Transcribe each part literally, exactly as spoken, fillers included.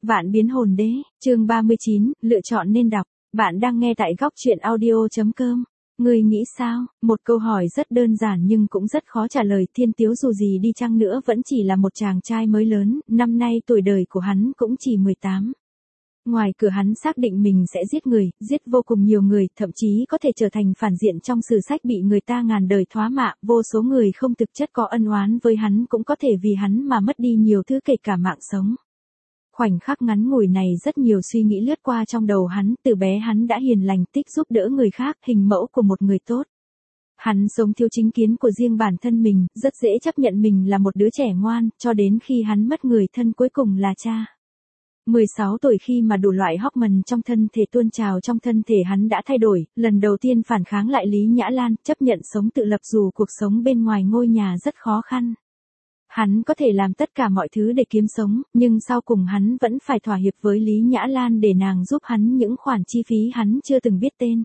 Vạn biến hồn đế, chương ba mươi chín, lựa chọn nên đọc. Bạn đang nghe tại góc truyện audio.com. Ngươi nghĩ sao? Một câu hỏi rất đơn giản nhưng cũng rất khó trả lời. Thiên Tiếu dù gì đi chăng nữa vẫn chỉ là một chàng trai mới lớn, năm nay tuổi đời của hắn cũng chỉ mười tám. Ngoài cửa hắn xác định mình sẽ giết người, giết vô cùng nhiều người, thậm chí có thể trở thành phản diện trong sử sách bị người ta ngàn đời thoá mạ, vô số người không thực chất có ân oán với hắn cũng có thể vì hắn mà mất đi nhiều thứ kể cả mạng sống. Khoảnh khắc ngắn ngủi này rất nhiều suy nghĩ lướt qua trong đầu hắn, từ bé hắn đã hiền lành tích giúp đỡ người khác, hình mẫu của một người tốt. Hắn sống thiếu chính kiến của riêng bản thân mình, rất dễ chấp nhận mình là một đứa trẻ ngoan, cho đến khi hắn mất người thân cuối cùng là cha. mười sáu tuổi khi mà đủ loại hormone trong thân thể tuôn trào trong thân thể hắn đã thay đổi, lần đầu tiên phản kháng lại Lý Nhã Lan, chấp nhận sống tự lập dù cuộc sống bên ngoài ngôi nhà rất khó khăn. Hắn có thể làm tất cả mọi thứ để kiếm sống, nhưng sau cùng hắn vẫn phải thỏa hiệp với Lý Nhã Lan để nàng giúp hắn những khoản chi phí hắn chưa từng biết tên.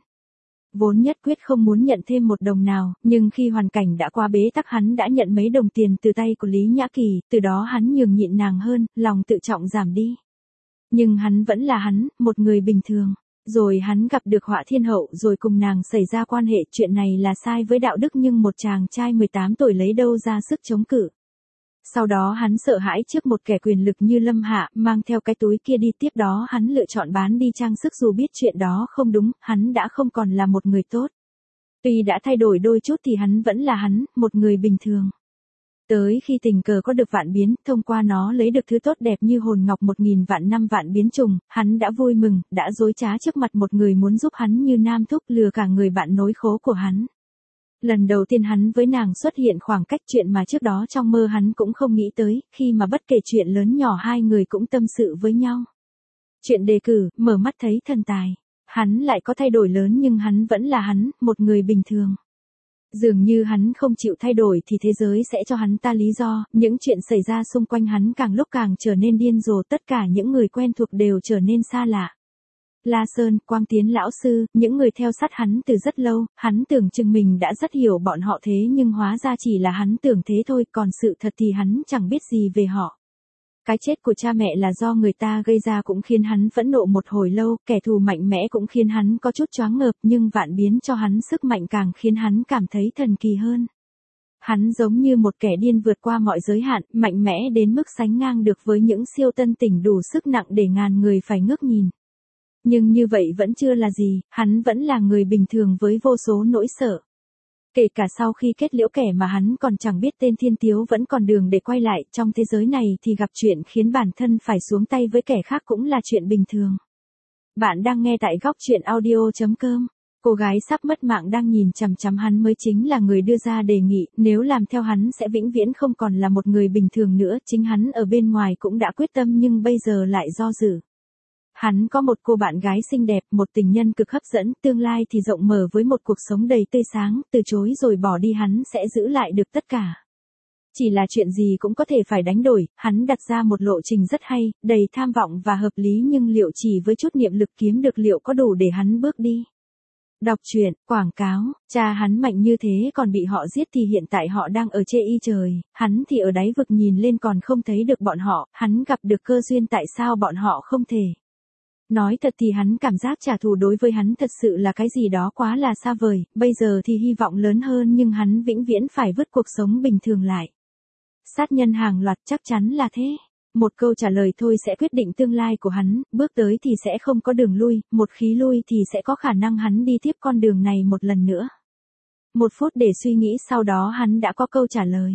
Vốn nhất quyết không muốn nhận thêm một đồng nào, nhưng khi hoàn cảnh đã qua bế tắc hắn đã nhận mấy đồng tiền từ tay của Lý Nhã Kỳ, từ đó hắn nhường nhịn nàng hơn, lòng tự trọng giảm đi. Nhưng hắn vẫn là hắn, một người bình thường. Rồi hắn gặp được Họa Thiên Hậu rồi cùng nàng xảy ra quan hệ, chuyện này là sai với đạo đức nhưng một chàng trai mười tám tuổi lấy đâu ra sức chống cự. Sau đó hắn sợ hãi trước một kẻ quyền lực như Lâm Hạ, mang theo cái túi kia đi, tiếp đó hắn lựa chọn bán đi trang sức dù biết chuyện đó không đúng, hắn đã không còn là một người tốt. Tuy đã thay đổi đôi chút thì hắn vẫn là hắn, một người bình thường. Tới khi tình cờ có được vạn biến, thông qua nó lấy được thứ tốt đẹp như hồn ngọc một nghìn vạn năm vạn biến trùng, hắn đã vui mừng, đã dối trá trước mặt một người muốn giúp hắn như nam thúc, lừa cả người bạn nối khố của hắn. Lần đầu tiên hắn với nàng xuất hiện khoảng cách, chuyện mà trước đó trong mơ hắn cũng không nghĩ tới, khi mà bất kể chuyện lớn nhỏ hai người cũng tâm sự với nhau. Chuyện đề cử, mở mắt thấy thần tài. Hắn lại có thay đổi lớn nhưng hắn vẫn là hắn, một người bình thường. Dường như hắn không chịu thay đổi thì thế giới sẽ cho hắn ta lý do, những chuyện xảy ra xung quanh hắn càng lúc càng trở nên điên rồ, tất cả những người quen thuộc đều trở nên xa lạ. La Sơn, Quang Tiến lão sư, những người theo sát hắn từ rất lâu, hắn tưởng chừng mình đã rất hiểu bọn họ thế nhưng hóa ra chỉ là hắn tưởng thế thôi, còn sự thật thì hắn chẳng biết gì về họ. Cái chết của cha mẹ là do người ta gây ra cũng khiến hắn phẫn nộ một hồi lâu, kẻ thù mạnh mẽ cũng khiến hắn có chút choáng ngợp, nhưng vạn biến cho hắn sức mạnh càng khiến hắn cảm thấy thần kỳ hơn. Hắn giống như một kẻ điên vượt qua mọi giới hạn, mạnh mẽ đến mức sánh ngang được với những siêu tân tỉnh đủ sức nặng để ngàn người phải ngước nhìn. Nhưng như vậy vẫn chưa là gì, hắn vẫn là người bình thường với vô số nỗi sợ. Kể cả sau khi kết liễu kẻ mà hắn còn chẳng biết tên Thiên Tiếu vẫn còn đường để quay lại, trong thế giới này thì gặp chuyện khiến bản thân phải xuống tay với kẻ khác cũng là chuyện bình thường. Bạn đang nghe tại góc truyện audio.com. Cô gái sắp mất mạng đang nhìn chằm chằm hắn mới chính là người đưa ra đề nghị, nếu làm theo hắn sẽ vĩnh viễn không còn là một người bình thường nữa, chính hắn ở bên ngoài cũng đã quyết tâm nhưng bây giờ lại do dự. Hắn có một cô bạn gái xinh đẹp, một tình nhân cực hấp dẫn, tương lai thì rộng mở với một cuộc sống đầy tươi sáng, từ chối rồi bỏ đi hắn sẽ giữ lại được tất cả. Chỉ là chuyện gì cũng có thể phải đánh đổi, hắn đặt ra một lộ trình rất hay, đầy tham vọng và hợp lý nhưng liệu chỉ với chút niệm lực kiếm được liệu có đủ để hắn bước đi. Đọc truyện, quảng cáo, cha hắn mạnh như thế còn bị họ giết thì hiện tại họ đang ở chê y trời, hắn thì ở đáy vực nhìn lên còn không thấy được bọn họ, hắn gặp được cơ duyên tại sao bọn họ không thể. Nói thật thì hắn cảm giác trả thù đối với hắn thật sự là cái gì đó quá là xa vời, bây giờ thì hy vọng lớn hơn nhưng hắn vĩnh viễn phải vứt cuộc sống bình thường lại. Sát nhân hàng loạt chắc chắn là thế. Một câu trả lời thôi sẽ quyết định tương lai của hắn, bước tới thì sẽ không có đường lui, một khi lui thì sẽ có khả năng hắn đi tiếp con đường này một lần nữa. Một phút để suy nghĩ sau đó hắn đã có câu trả lời.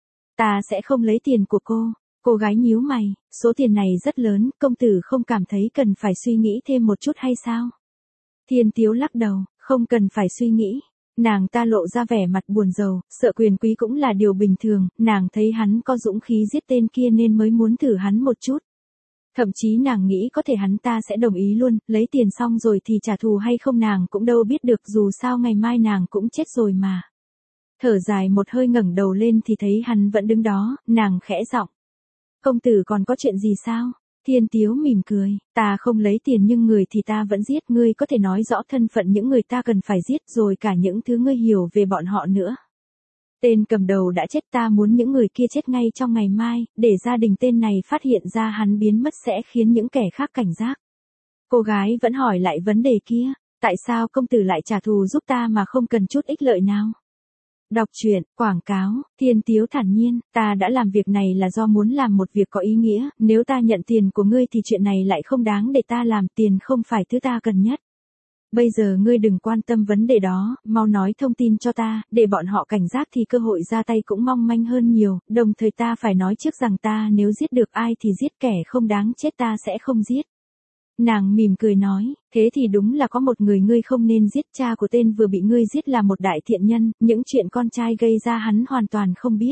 Ta sẽ không lấy tiền của cô. Cô gái nhíu mày, số tiền này rất lớn, công tử không cảm thấy cần phải suy nghĩ thêm một chút hay sao? Thiên Tiếu lắc đầu, không cần phải suy nghĩ. Nàng ta lộ ra vẻ mặt buồn rầu, sợ quyền quý cũng là điều bình thường, nàng thấy hắn có dũng khí giết tên kia nên mới muốn thử hắn một chút. Thậm chí nàng nghĩ có thể hắn ta sẽ đồng ý luôn, lấy tiền xong rồi thì trả thù hay không nàng cũng đâu biết được, dù sao ngày mai nàng cũng chết rồi mà. Thở dài một hơi ngẩng đầu lên thì thấy hắn vẫn đứng đó, nàng khẽ giọng. Công tử còn có chuyện gì sao? Thiên Tiếu mỉm cười, ta không lấy tiền nhưng người thì ta vẫn giết, ngươi có thể nói rõ thân phận những người ta cần phải giết rồi cả những thứ ngươi hiểu về bọn họ nữa. Tên cầm đầu đã chết, ta muốn những người kia chết ngay trong ngày mai, để gia đình tên này phát hiện ra hắn biến mất sẽ khiến những kẻ khác cảnh giác. Cô gái vẫn hỏi lại vấn đề kia, tại sao công tử lại trả thù giúp ta mà không cần chút ích lợi nào? Đọc truyện, quảng cáo, Thiên Tiếu thản nhiên, ta đã làm việc này là do muốn làm một việc có ý nghĩa, nếu ta nhận tiền của ngươi thì chuyện này lại không đáng để ta làm, tiền không phải thứ ta cần nhất. Bây giờ ngươi đừng quan tâm vấn đề đó, mau nói thông tin cho ta, để bọn họ cảnh giác thì cơ hội ra tay cũng mong manh hơn nhiều, đồng thời ta phải nói trước rằng ta nếu giết được ai thì giết, kẻ không đáng chết ta sẽ không giết. Nàng mỉm cười nói, thế thì đúng là có một người ngươi không nên giết, cha của tên vừa bị ngươi giết là một đại thiện nhân, những chuyện con trai gây ra hắn hoàn toàn không biết.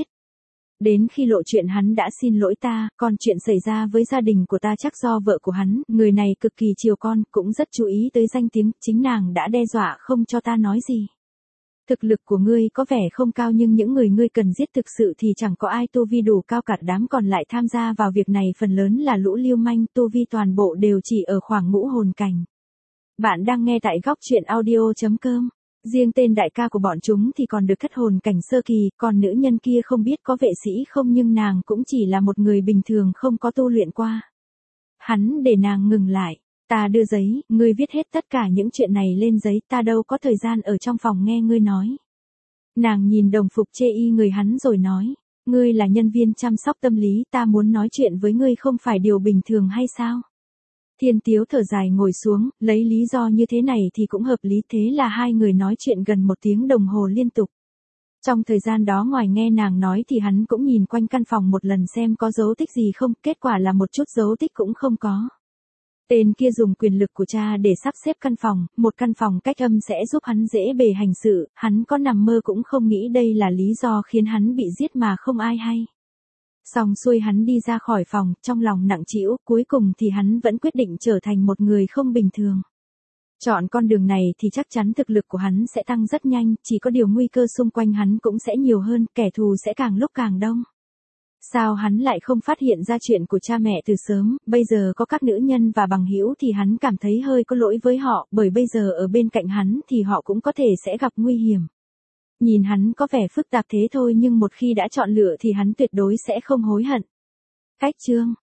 Đến khi lộ chuyện hắn đã xin lỗi ta, còn chuyện xảy ra với gia đình của ta chắc do vợ của hắn, người này cực kỳ chiều con, cũng rất chú ý tới danh tiếng, chính nàng đã đe dọa không cho ta nói gì. Thực lực của ngươi có vẻ không cao nhưng những người ngươi cần giết thực sự thì chẳng có ai tu vi đủ cao, cả đám còn lại tham gia vào việc này phần lớn là lũ lưu manh, tu vi toàn bộ đều chỉ ở khoảng ngũ hồn cảnh. Bạn đang nghe tại góc truyện audio chấm com. Riêng tên đại ca của bọn chúng thì còn được thất hồn cảnh sơ kỳ, còn nữ nhân kia không biết có vệ sĩ không nhưng nàng cũng chỉ là một người bình thường không có tu luyện qua. Hắn để nàng ngừng lại. Ta đưa giấy, ngươi viết hết tất cả những chuyện này lên giấy, ta đâu có thời gian ở trong phòng nghe ngươi nói. Nàng nhìn đồng phục chê y người hắn rồi nói, ngươi là nhân viên chăm sóc tâm lý, ta muốn nói chuyện với ngươi không phải điều bình thường hay sao? Thiên Tiếu thở dài ngồi xuống, lấy lý do như thế này thì cũng hợp lý, thế là hai người nói chuyện gần một tiếng đồng hồ liên tục. Trong thời gian đó ngoài nghe nàng nói thì hắn cũng nhìn quanh căn phòng một lần xem có dấu tích gì không, kết quả là một chút dấu tích cũng không có. Tên kia dùng quyền lực của cha để sắp xếp căn phòng, một căn phòng cách âm sẽ giúp hắn dễ bề hành sự, hắn có nằm mơ cũng không nghĩ đây là lý do khiến hắn bị giết mà không ai hay. Xong xuôi hắn đi ra khỏi phòng, trong lòng nặng trĩu, cuối cùng thì hắn vẫn quyết định trở thành một người không bình thường. Chọn con đường này thì chắc chắn thực lực của hắn sẽ tăng rất nhanh, chỉ có điều nguy cơ xung quanh hắn cũng sẽ nhiều hơn, kẻ thù sẽ càng lúc càng đông. Sao hắn lại không phát hiện ra chuyện của cha mẹ từ sớm, bây giờ có các nữ nhân và bằng hữu thì hắn cảm thấy hơi có lỗi với họ, bởi bây giờ ở bên cạnh hắn thì họ cũng có thể sẽ gặp nguy hiểm. Nhìn hắn có vẻ phức tạp thế thôi nhưng một khi đã chọn lựa thì hắn tuyệt đối sẽ không hối hận. Cách chương